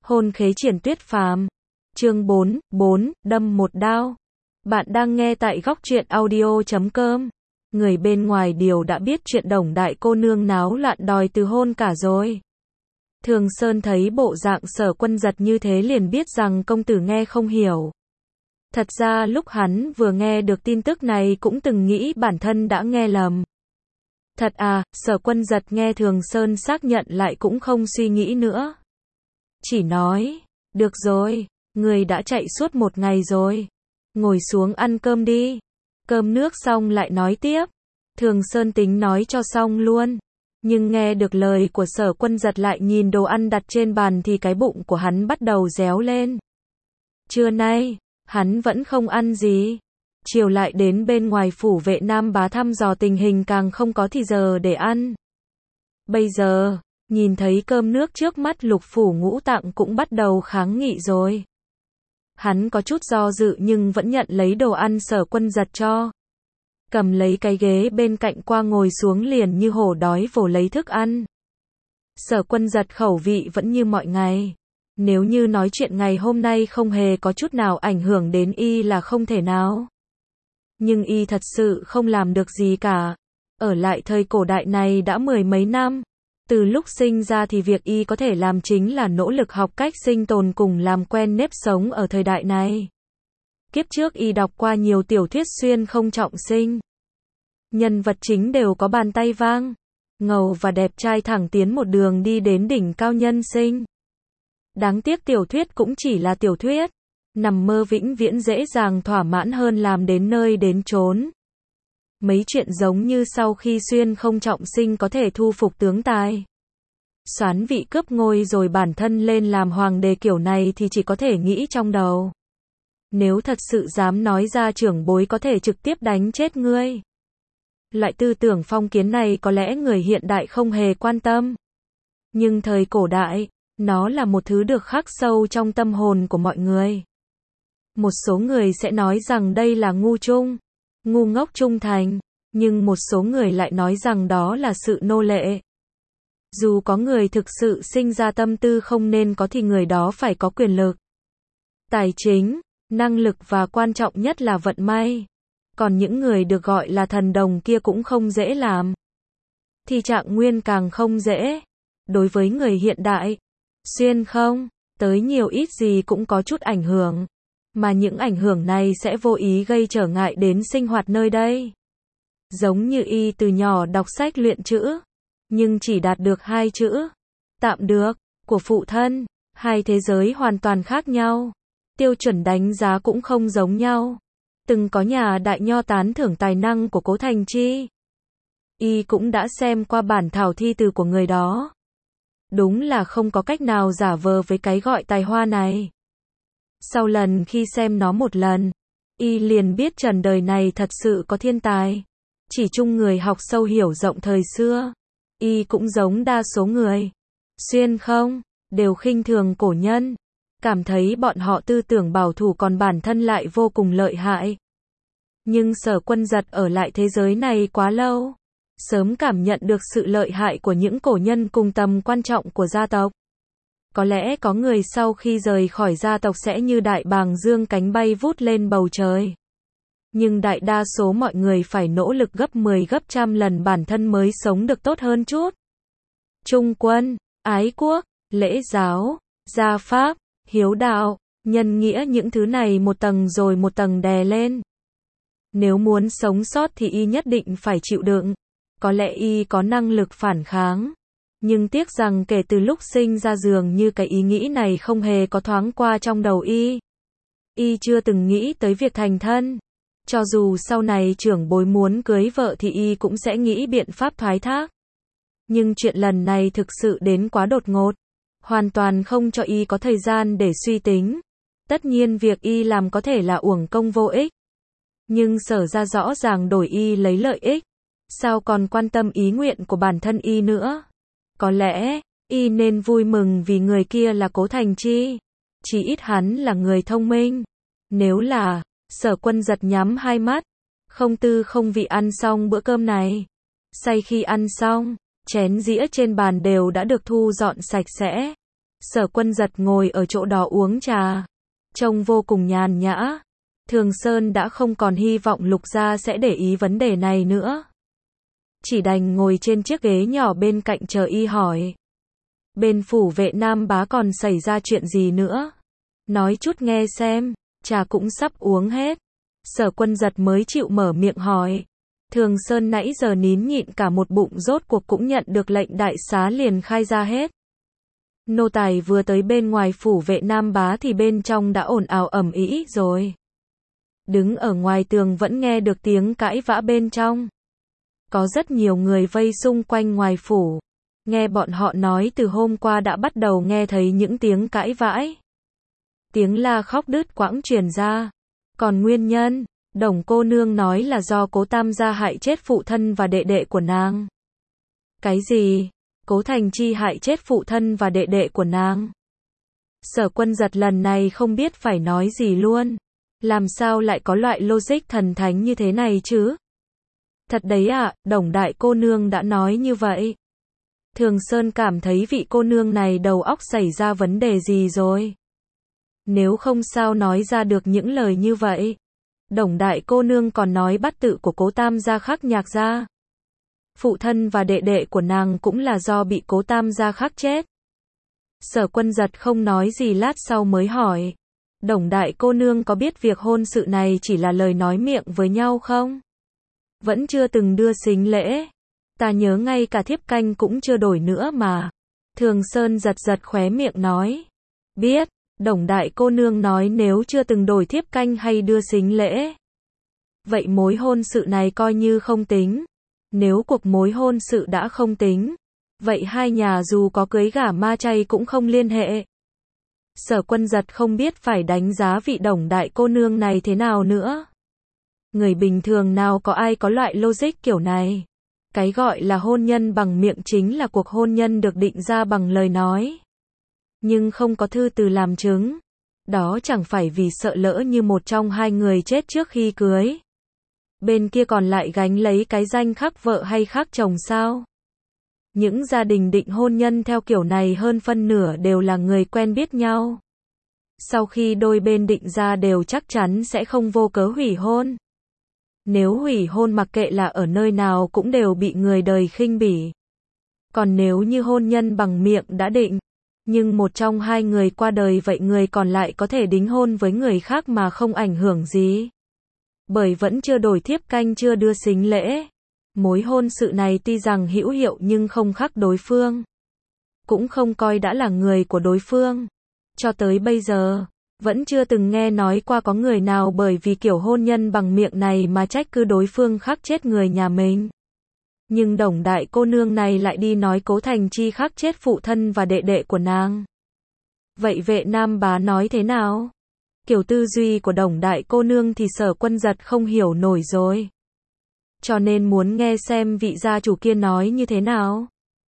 Hôn khế triển tuyết phàm. Chương 4, đâm một đao. Bạn đang nghe tại góc truyện audio.com. Người bên ngoài đều đã biết chuyện Đồng đại cô nương náo loạn đòi từ hôn cả rồi. Thường Sơn thấy bộ dạng Sở Quân Giật như thế liền biết rằng công tử nghe không hiểu. Thật ra lúc hắn vừa nghe được tin tức này cũng từng nghĩ bản thân đã nghe lầm. Thật à, Sở Quân Giật nghe Thường Sơn xác nhận lại cũng không suy nghĩ nữa. Chỉ nói, được rồi, người đã chạy suốt một ngày rồi. Ngồi xuống ăn cơm đi. Cơm nước xong lại nói tiếp. Thường Sơn tính nói cho xong luôn. Nhưng nghe được lời của Sở Quân Giật lại nhìn đồ ăn đặt trên bàn thì cái bụng của hắn bắt đầu réo lên. Trưa nay, hắn vẫn không ăn gì. Chiều lại đến bên ngoài phủ vệ Nam Bá thăm dò tình hình càng không có thì giờ để ăn. Bây giờ, nhìn thấy cơm nước trước mắt Lục Phủ Ngũ Tạng cũng bắt đầu kháng nghị rồi. Hắn có chút do dự nhưng vẫn nhận lấy đồ ăn Sở Quân Giật cho. Cầm lấy cái ghế bên cạnh qua ngồi xuống liền như hổ đói vồ lấy thức ăn. Sở Quân Giật khẩu vị vẫn như mọi ngày. Nếu như nói chuyện ngày hôm nay không hề có chút nào ảnh hưởng đến y là không thể nào. Nhưng y thật sự không làm được gì cả. Ở lại thời cổ đại này đã mười mấy năm. Từ lúc sinh ra thì việc y có thể làm chính là nỗ lực học cách sinh tồn cùng làm quen nếp sống ở thời đại này. Kiếp trước y đọc qua nhiều tiểu thuyết xuyên không trọng sinh. Nhân vật chính đều có bàn tay vang, ngầu và đẹp trai thẳng tiến một đường đi đến đỉnh cao nhân sinh. Đáng tiếc tiểu thuyết cũng chỉ là tiểu thuyết. Nằm mơ vĩnh viễn dễ dàng thỏa mãn hơn làm đến nơi đến chốn. Mấy chuyện giống như sau khi xuyên không trọng sinh có thể thu phục tướng tài, soán vị cướp ngôi rồi bản thân lên làm hoàng đế kiểu này thì chỉ có thể nghĩ trong đầu. Nếu thật sự dám nói ra trưởng bối có thể trực tiếp đánh chết ngươi. Loại tư tưởng phong kiến này có lẽ người hiện đại không hề quan tâm. Nhưng thời cổ đại, nó là một thứ được khắc sâu trong tâm hồn của mọi người. Một số người sẽ nói rằng đây là ngu ngốc trung thành, nhưng một số người lại nói rằng đó là sự nô lệ. Dù có người thực sự sinh ra tâm tư không nên có thì người đó phải có quyền lực, tài chính, năng lực và quan trọng nhất là vận may. Còn những người được gọi là thần đồng kia cũng không dễ làm. Thì Trạng Nguyên càng không dễ. Đối với người hiện đại, xuyên không tới nhiều ít gì cũng có chút ảnh hưởng. Mà những ảnh hưởng này sẽ vô ý gây trở ngại đến sinh hoạt nơi đây. Giống như y từ nhỏ đọc sách luyện chữ, nhưng chỉ đạt được 2 chữ tạm được của phụ thân. Hai thế giới hoàn toàn khác nhau. Tiêu chuẩn đánh giá cũng không giống nhau. Từng có nhà đại nho tán thưởng tài năng của Cố Thành Chi. Y cũng đã xem qua bản thảo thi từ của người đó. Đúng là không có cách nào giả vờ với cái gọi tài hoa này. Sau lần khi xem nó một lần, y liền biết trần đời này thật sự có thiên tài. Chỉ chung người học sâu hiểu rộng thời xưa, y cũng giống đa số người xuyên không đều khinh thường cổ nhân, cảm thấy bọn họ tư tưởng bảo thủ còn bản thân lại vô cùng lợi hại. Nhưng Sở Quân Giật ở lại thế giới này quá lâu, sớm cảm nhận được sự lợi hại của những cổ nhân cùng tầm quan trọng của gia tộc. Có lẽ có người sau khi rời khỏi gia tộc sẽ như đại bàng dương cánh bay vút lên bầu trời. Nhưng đại đa số mọi người phải nỗ lực gấp 10 gấp trăm lần bản thân mới sống được tốt hơn chút. Trung quân, ái quốc, lễ giáo, gia pháp, hiếu đạo, nhân nghĩa, những thứ này một tầng rồi một tầng đè lên. Nếu muốn sống sót thì y nhất định phải chịu đựng. Có lẽ y có năng lực phản kháng. Nhưng tiếc rằng kể từ lúc sinh ra dường như cái ý nghĩ này không hề có thoáng qua trong đầu y. Y chưa từng nghĩ tới việc thành thân. Cho dù sau này trưởng bối muốn cưới vợ thì y cũng sẽ nghĩ biện pháp thoái thác. Nhưng chuyện lần này thực sự đến quá đột ngột. Hoàn toàn không cho y có thời gian để suy tính. Tất nhiên việc y làm có thể là uổng công vô ích. Nhưng Sở ra rõ ràng đổi y lấy lợi ích. Sao còn quan tâm ý nguyện của bản thân y nữa? Có lẽ, y nên vui mừng vì người kia là Cố Thành Chi. Chỉ ít hắn là người thông minh. Nếu là, Sở Quân Giật nhắm hai mắt, không tư không vị ăn xong bữa cơm này. Sau khi ăn xong, chén dĩa trên bàn đều đã được thu dọn sạch sẽ. Sở Quân Giật ngồi ở chỗ đó uống trà, trông vô cùng nhàn nhã. Thường Sơn đã không còn hy vọng Lục gia sẽ để ý vấn đề này nữa. Chỉ đành ngồi trên chiếc ghế nhỏ bên cạnh chờ y hỏi. Bên phủ vệ Nam Bá còn xảy ra chuyện gì nữa? Nói chút nghe xem, trà cũng sắp uống hết. Sở Quân Giật mới chịu mở miệng hỏi. Thường Sơn nãy giờ nín nhịn cả một bụng rốt cuộc cũng nhận được lệnh đại xá liền khai ra hết. Nô tài vừa tới bên ngoài phủ vệ Nam Bá thì bên trong đã ồn ào ầm ĩ rồi. Đứng ở ngoài tường vẫn nghe được tiếng cãi vã bên trong. Có rất nhiều người vây xung quanh ngoài phủ. Nghe bọn họ nói từ hôm qua đã bắt đầu nghe thấy những tiếng cãi vãi. Tiếng la khóc đứt quãng truyền ra. Còn nguyên nhân, Đồng cô nương nói là do Cố Tam gia hại chết phụ thân và đệ đệ của nàng. Cái gì? Cố Thành Chi hại chết phụ thân và đệ đệ của nàng? Sở Quân Giật lần này không biết phải nói gì luôn. Làm sao lại có loại logic thần thánh như thế này chứ? Thật đấy ạ, Đồng đại cô nương đã nói như vậy. Thường Sơn cảm thấy vị cô nương này đầu óc xảy ra vấn đề gì rồi. Nếu không sao nói ra được những lời như vậy. Đồng đại cô nương còn nói bát tự của Cố Tam gia khắc nhạc ra. Phụ thân và đệ đệ của nàng cũng là do bị Cố Tam gia khắc chết. Sở Quân Giật không nói gì lát sau mới hỏi. Đồng đại cô nương có biết việc hôn sự này chỉ là lời nói miệng với nhau không? Vẫn chưa từng đưa sính lễ. Ta nhớ ngay cả thiếp canh cũng chưa đổi nữa mà. Thường Sơn giật giật khóe miệng nói. Biết, Đồng đại cô nương nói nếu chưa từng đổi thiếp canh hay đưa sính lễ. Vậy mối hôn sự này coi như không tính. Nếu cuộc mối hôn sự đã không tính, vậy hai nhà dù có cưới gả ma chay cũng không liên hệ. Sở Quân Giật không biết phải đánh giá vị Đồng đại cô nương này thế nào nữa. Người bình thường nào có ai có loại logic kiểu này. Cái gọi là hôn nhân bằng miệng chính là cuộc hôn nhân được định ra bằng lời nói. Nhưng không có thư từ làm chứng. Đó chẳng phải vì sợ lỡ như một trong hai người chết trước khi cưới. Bên kia còn lại gánh lấy cái danh khắc vợ hay khắc chồng sao? Những gia đình định hôn nhân theo kiểu này hơn phân nửa đều là người quen biết nhau. Sau khi đôi bên định ra đều chắc chắn sẽ không vô cớ hủy hôn. Nếu hủy hôn mặc kệ là ở nơi nào cũng đều bị người đời khinh bỉ. Còn nếu như hôn nhân bằng miệng đã định, nhưng một trong hai người qua đời vậy người còn lại có thể đính hôn với người khác mà không ảnh hưởng gì. Bởi vẫn chưa đổi thiếp canh chưa đưa sính lễ. Mối hôn sự này tuy rằng hữu hiệu nhưng không khắc đối phương. Cũng không coi đã là người của đối phương. Cho tới bây giờ, vẫn chưa từng nghe nói qua có người nào bởi vì kiểu hôn nhân bằng miệng này mà trách cứ đối phương khắc chết người nhà mình. Nhưng Đồng đại cô nương này lại đi nói Cố Thành Chi khắc chết phụ thân và đệ đệ của nàng. Vậy vệ Nam Bá nói thế nào? Kiểu tư duy của Đồng đại cô nương thì Sở Quân Giật không hiểu nổi rồi. Cho nên muốn nghe xem vị gia chủ kia nói như thế nào.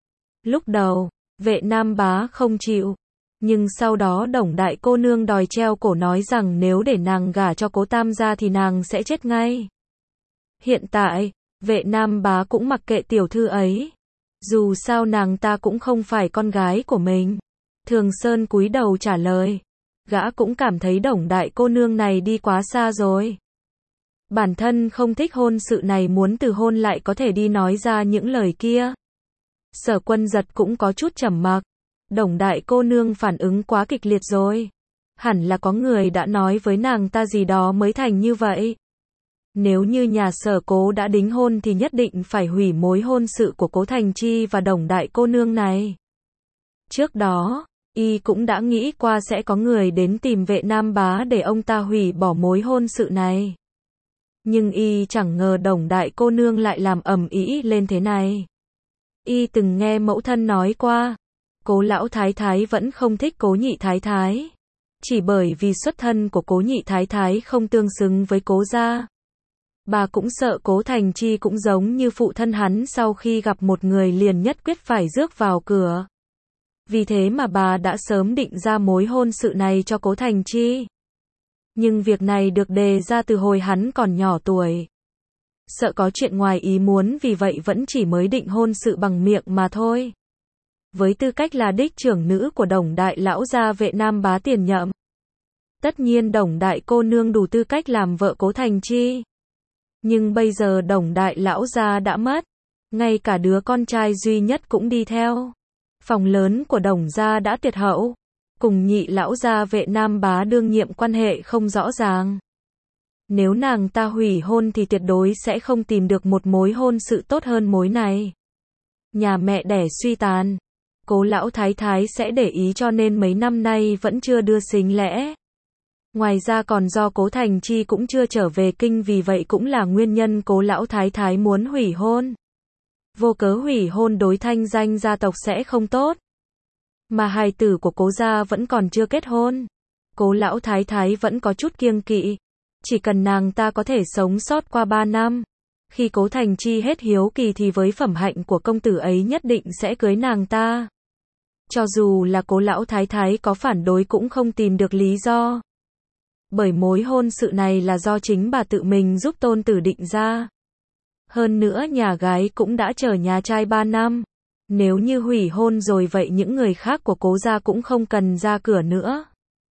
Lúc đầu, vệ Nam Bá không chịu. Nhưng sau đó Đồng đại cô nương đòi treo cổ nói rằng nếu để nàng gả cho Cố Tam gia thì nàng sẽ chết ngay. Hiện tại, vệ Nam Bá cũng mặc kệ tiểu thư ấy. Dù sao nàng ta cũng không phải con gái của mình. Thường Sơn cúi đầu trả lời. Gã cũng cảm thấy Đồng đại cô nương này đi quá xa rồi. Bản thân không thích hôn sự này muốn từ hôn lại có thể đi nói ra những lời kia. Sở Quân Giật cũng có chút trầm mặc. Đồng đại cô nương phản ứng quá kịch liệt rồi. Hẳn là có người đã nói với nàng ta gì đó mới thành như vậy. Nếu như nhà Sở Cố đã đính hôn thì nhất định phải hủy mối hôn sự của Cố Thành Chi và Đồng đại cô nương này. Trước đó, y cũng đã nghĩ qua sẽ có người đến tìm vệ Nam Bá để ông ta hủy bỏ mối hôn sự này. Nhưng y chẳng ngờ Đồng đại cô nương lại làm ầm ĩ lên thế này. Y từng nghe mẫu thân nói qua, Cố lão thái thái vẫn không thích Cố nhị thái thái. Chỉ bởi vì xuất thân của Cố nhị thái thái không tương xứng với Cố gia. Bà cũng sợ Cố Thành Chi cũng giống như phụ thân hắn sau khi gặp một người liền nhất quyết phải rước vào cửa. Vì thế mà bà đã sớm định ra mối hôn sự này cho Cố Thành Chi. Nhưng việc này được đề ra từ hồi hắn còn nhỏ tuổi. Sợ có chuyện ngoài ý muốn vì vậy vẫn chỉ mới định hôn sự bằng miệng mà thôi. với tư cách là đích trưởng nữ của Đồng đại lão gia Vệ Nam Bá tiền nhậm. Tất nhiên Đồng đại cô nương đủ tư cách làm vợ Cố Thành Chi. Nhưng bây giờ Đồng đại lão gia đã mất, ngay cả đứa con trai duy nhất cũng đi theo. Phòng lớn của Đồng gia đã tuyệt hậu, cùng nhị lão gia Vệ Nam Bá đương nhiệm quan hệ không rõ ràng. Nếu nàng ta hủy hôn thì tuyệt đối sẽ không tìm được một mối hôn sự tốt hơn mối này. Nhà mẹ đẻ suy tàn, Cố lão thái thái sẽ để ý cho nên mấy năm nay vẫn chưa đưa sính lễ. Ngoài ra còn do Cố Thành Chi cũng chưa trở về kinh, vì vậy cũng là nguyên nhân Cố lão thái thái muốn hủy hôn. Vô cớ hủy hôn đối thanh danh gia tộc sẽ không tốt. Mà hài tử của Cố gia vẫn còn chưa kết hôn. Cố lão thái thái vẫn có chút kiêng kỵ. Chỉ cần nàng ta có thể sống sót qua 3 năm. Khi Cố Thành Chi hết hiếu kỳ thì với phẩm hạnh của công tử ấy nhất định sẽ cưới nàng ta. Cho dù là Cố lão thái thái có phản đối cũng không tìm được lý do. Bởi mối hôn sự này là do chính bà tự mình giúp tôn tử định ra. Hơn nữa nhà gái cũng đã chờ nhà trai 3 năm. Nếu như hủy hôn rồi vậy những người khác của Cố gia cũng không cần ra cửa nữa.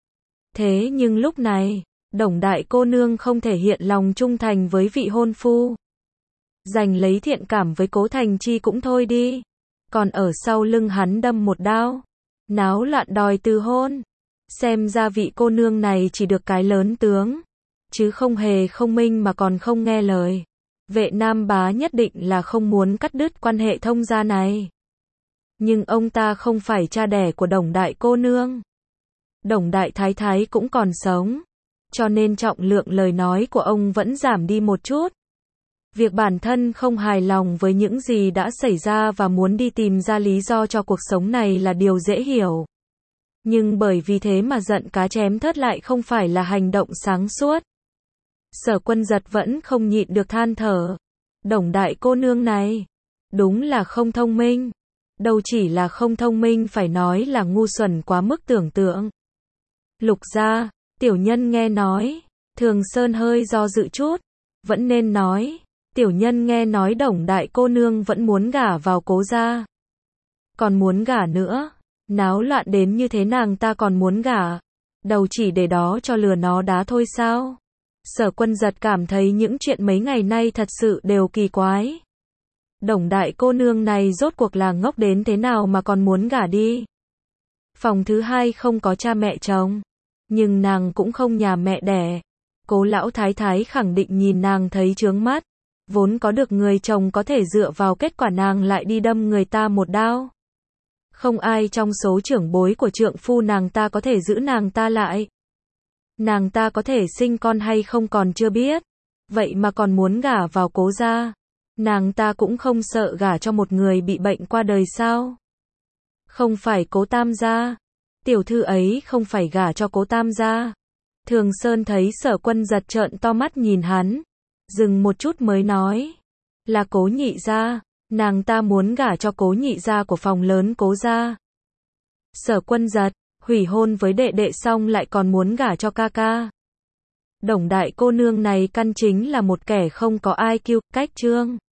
Thế nhưng lúc này, Đồng đại cô nương không thể hiện lòng trung thành với vị hôn phu. Giành lấy thiện cảm với Cố Thành Chi cũng thôi đi. Còn ở sau lưng hắn đâm một đao. Náo loạn đòi từ hôn. Xem ra vị cô nương này chỉ được cái lớn tướng. Chứ không hề không minh mà còn không nghe lời. Vệ Nam Bá nhất định là không muốn cắt đứt quan hệ thông gia này. Nhưng ông ta không phải cha đẻ của Đồng đại cô nương. Đồng đại thái thái cũng còn sống. Cho nên trọng lượng lời nói của ông vẫn giảm đi một chút. Việc bản thân không hài lòng với những gì đã xảy ra và muốn đi tìm ra lý do cho cuộc sống này là điều dễ hiểu. Nhưng bởi vì thế mà giận cá chém thớt lại không phải là hành động sáng suốt. Sở Quân Giật vẫn không nhịn được than thở. Đồng đại cô nương này, đúng là không thông minh. Đâu chỉ là không thông minh, phải nói là ngu xuẩn quá mức tưởng tượng. Lục gia, tiểu nhân nghe nói. Thường Sơn hơi do dự chút. Vẫn nên nói. Tiểu nhân nghe nói Đồng đại cô nương vẫn muốn gả vào Cố gia. Còn muốn gả nữa. Náo loạn đến như thế nàng ta còn muốn gả. Đầu chỉ để đó cho lừa nó đá thôi sao? Sở Quân Giật cảm thấy những chuyện mấy ngày nay thật sự đều kỳ quái. Đồng đại cô nương này rốt cuộc là ngốc đến thế nào mà còn muốn gả đi. Phòng thứ hai không có cha mẹ chồng. Nhưng nàng cũng không nhà mẹ đẻ. Cố lão thái thái khẳng định nhìn nàng thấy chướng mắt. Vốn có được người chồng có thể dựa vào, kết quả nàng lại đi đâm người ta một đao. Không ai trong số trưởng bối của trượng phu nàng ta có thể giữ nàng ta lại. Nàng ta có thể sinh con hay không còn chưa biết. Vậy mà còn muốn gả vào Cố gia. Nàng ta cũng không sợ gả cho một người bị bệnh qua đời sao? Không phải Cố Tam gia. Tiểu thư ấy không phải gả cho Cố Tam gia. Thường Sơn thấy Sở Quân Giật trợn to mắt nhìn hắn. Dừng một chút mới nói. Là Cố nhị gia. Nàng ta muốn gả cho Cố nhị gia của phòng lớn Cố gia. Sở Quân Giật, hủy hôn với đệ đệ xong lại còn muốn gả cho ca ca. Đồng đại cô nương này căn chính là một kẻ không có IQ, cách trương.